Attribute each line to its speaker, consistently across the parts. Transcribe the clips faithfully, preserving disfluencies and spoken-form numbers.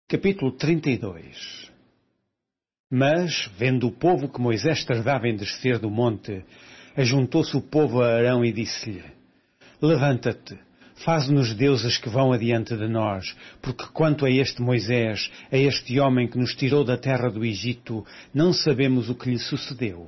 Speaker 1: Capítulo trinta e dois. Mas, vendo o povo que Moisés tardava em descer do monte, ajuntou-se o povo a Arão e disse-lhe: Levanta-te, faze-nos deuses que vão adiante de nós, porque quanto a este Moisés, a este homem que nos tirou da terra do Egito, não sabemos o que lhe sucedeu.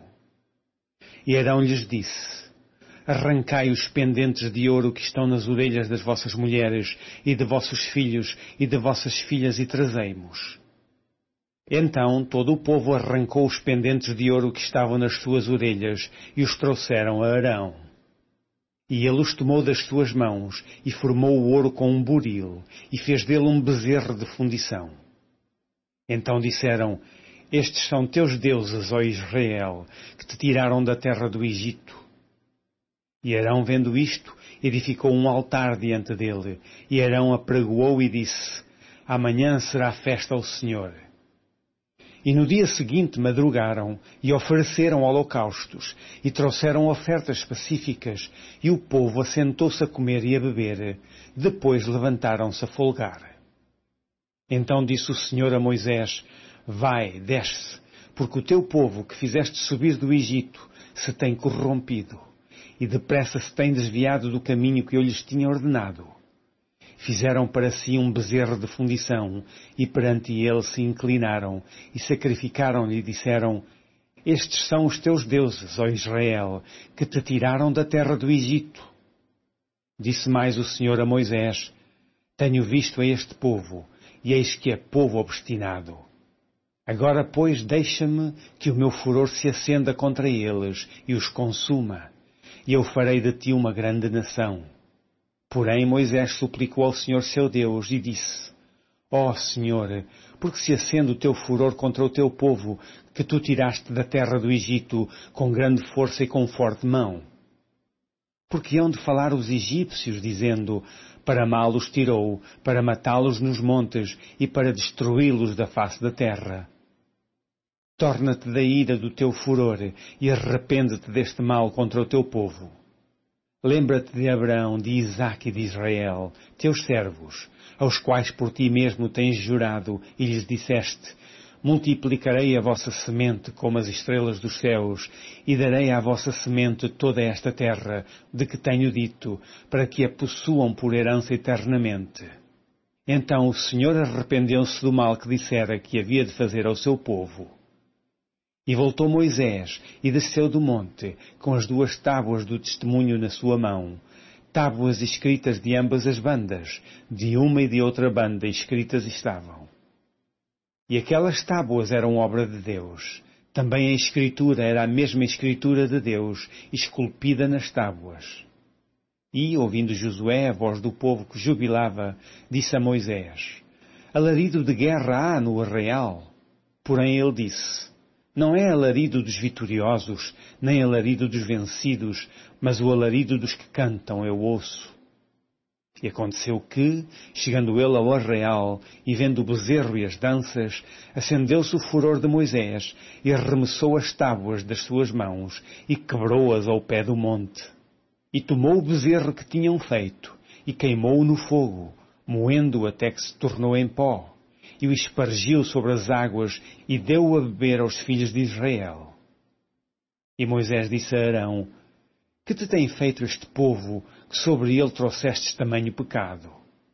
Speaker 1: E Arão lhes disse: Arrancai os pendentes de ouro que estão nas orelhas das vossas mulheres e de vossos filhos e de vossas filhas e trazei-mos. Então todo o povo arrancou os pendentes de ouro que estavam nas suas orelhas e os trouxeram a Arão. E ele os tomou das suas mãos e formou o ouro com um buril e fez dele um bezerro de fundição. Então disseram: Estes são teus deuses, ó Israel, que te tiraram da terra do Egito. E Arão, vendo isto, edificou um altar diante dele, e Arão apregoou e disse: Amanhã será festa ao Senhor. E no dia seguinte madrugaram, e ofereceram holocaustos, e trouxeram ofertas pacíficas, e o povo assentou-se a comer e a beber, depois levantaram-se a folgar. Então disse o Senhor a Moisés: Vai, desce, porque o teu povo que fizeste subir do Egito se tem corrompido, e depressa se tem desviado do caminho que eu lhes tinha ordenado. Fizeram para si um bezerro de fundição, e perante ele se inclinaram, e sacrificaram-lhe e disseram: Estes são os teus deuses, ó Israel, que te tiraram da terra do Egito. Disse mais o Senhor a Moisés: Tenho visto a este povo, e eis que é povo obstinado. Agora, pois, deixa-me que o meu furor se acenda contra eles e os consuma, e eu farei de ti uma grande nação. Porém Moisés suplicou ao Senhor seu Deus e disse: Ó Senhor, porque se acende o teu furor contra o teu povo, que tu tiraste da terra do Egito com grande força e com forte mão? Porque hão de falar os egípcios, dizendo: Para mal os tirou, para matá-los nos montes e para destruí-los da face da terra. Torna-te da ira do teu furor e arrepende-te deste mal contra o teu povo. Lembra-te de Abraão, de Isaque e de Israel, teus servos, aos quais por ti mesmo tens jurado, e lhes disseste: Multiplicarei a vossa semente como as estrelas dos céus, e darei à vossa semente toda esta terra, de que tenho dito, para que a possuam por herança eternamente. Então o Senhor arrependeu-se do mal que dissera que havia de fazer ao seu povo. E voltou Moisés, e desceu do monte, com as duas tábuas do testemunho na sua mão, tábuas escritas de ambas as bandas, de uma e de outra banda escritas estavam. E aquelas tábuas eram obra de Deus. Também a escritura era a mesma escritura de Deus, esculpida nas tábuas. E, ouvindo Josué a voz do povo que jubilava, disse a Moisés: Alarido de guerra há no arraial. Porém ele disse: Não é alarido dos vitoriosos, nem alarido dos vencidos, mas o alarido dos que cantam eu ouço. E aconteceu que, chegando ele ao arraial, e vendo o bezerro e as danças, acendeu-se o furor de Moisés, e arremessou as tábuas das suas mãos, e quebrou-as ao pé do monte. E tomou o bezerro que tinham feito, e queimou-o no fogo, moendo-o até que se tornou em pó, e o espargiu sobre as águas, e deu-o a beber aos filhos de Israel. E Moisés disse a Arão: Que te tem feito este povo, que sobre ele trouxestes tamanho pecado?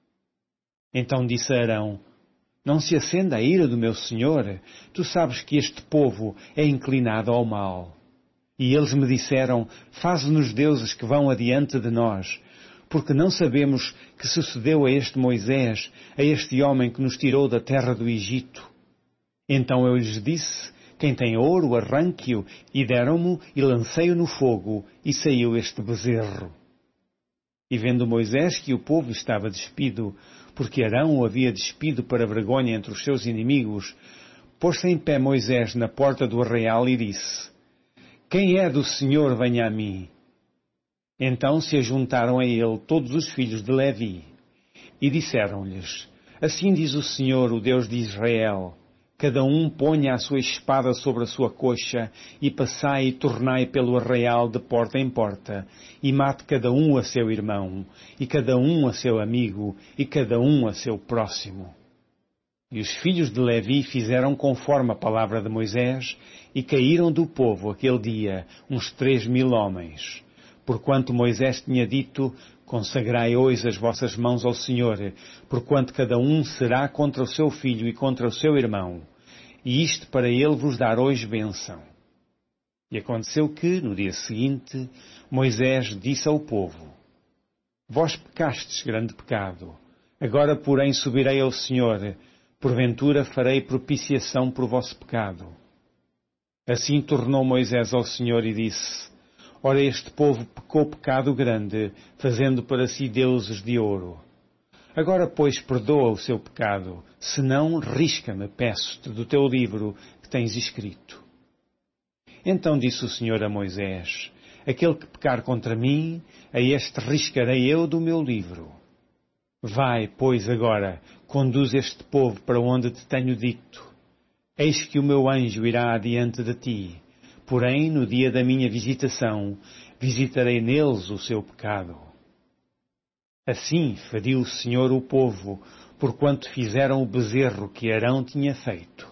Speaker 1: Então disse Arão: Não se acenda a ira do meu senhor, tu sabes que este povo é inclinado ao mal. E eles me disseram: Faze-nos deuses que vão adiante de nós, porque não sabemos que sucedeu a este Moisés, a este homem que nos tirou da terra do Egito. Então eu lhes disse: Quem tem ouro, arranque-o, e deram-mo, e lancei-o no fogo, e saiu este bezerro. E vendo Moisés que o povo estava despido, porque Arão o havia despido para vergonha entre os seus inimigos, pôs-se em pé Moisés na porta do arraial e disse: Quem é do Senhor, venha a mim. Então se ajuntaram a ele todos os filhos de Levi, e disseram-lhes: Assim diz o Senhor, o Deus de Israel: Cada um ponha a sua espada sobre a sua coxa, e passai e tornai pelo arraial de porta em porta, e mate cada um a seu irmão, e cada um a seu amigo, e cada um a seu próximo. E os filhos de Levi fizeram conforme a palavra de Moisés, e caíram do povo aquele dia uns três mil homens. Porquanto Moisés tinha dito: consagrai hoje as vossas mãos ao Senhor, porquanto cada um será contra o seu filho e contra o seu irmão, e isto para ele vos dar hoje bênção. E aconteceu que, no dia seguinte, Moisés disse ao povo: vós pecastes grande pecado, agora porém subirei ao Senhor, porventura farei propiciação por vosso pecado. Assim tornou Moisés ao Senhor e disse: ora, este povo pecou pecado grande, fazendo para si deuses de ouro. Agora, pois, perdoa o seu pecado, senão risca-me, peço-te, do teu livro que tens escrito. Então disse o Senhor a Moisés: aquele que pecar contra mim, a este riscarei eu do meu livro. Vai, pois, agora, conduz este povo para onde te tenho dito. Eis que o meu anjo irá adiante de ti, porém, no dia da minha visitação, visitarei neles o seu pecado. Assim feriu o Senhor o povo, porquanto fizeram o bezerro que Arão tinha feito.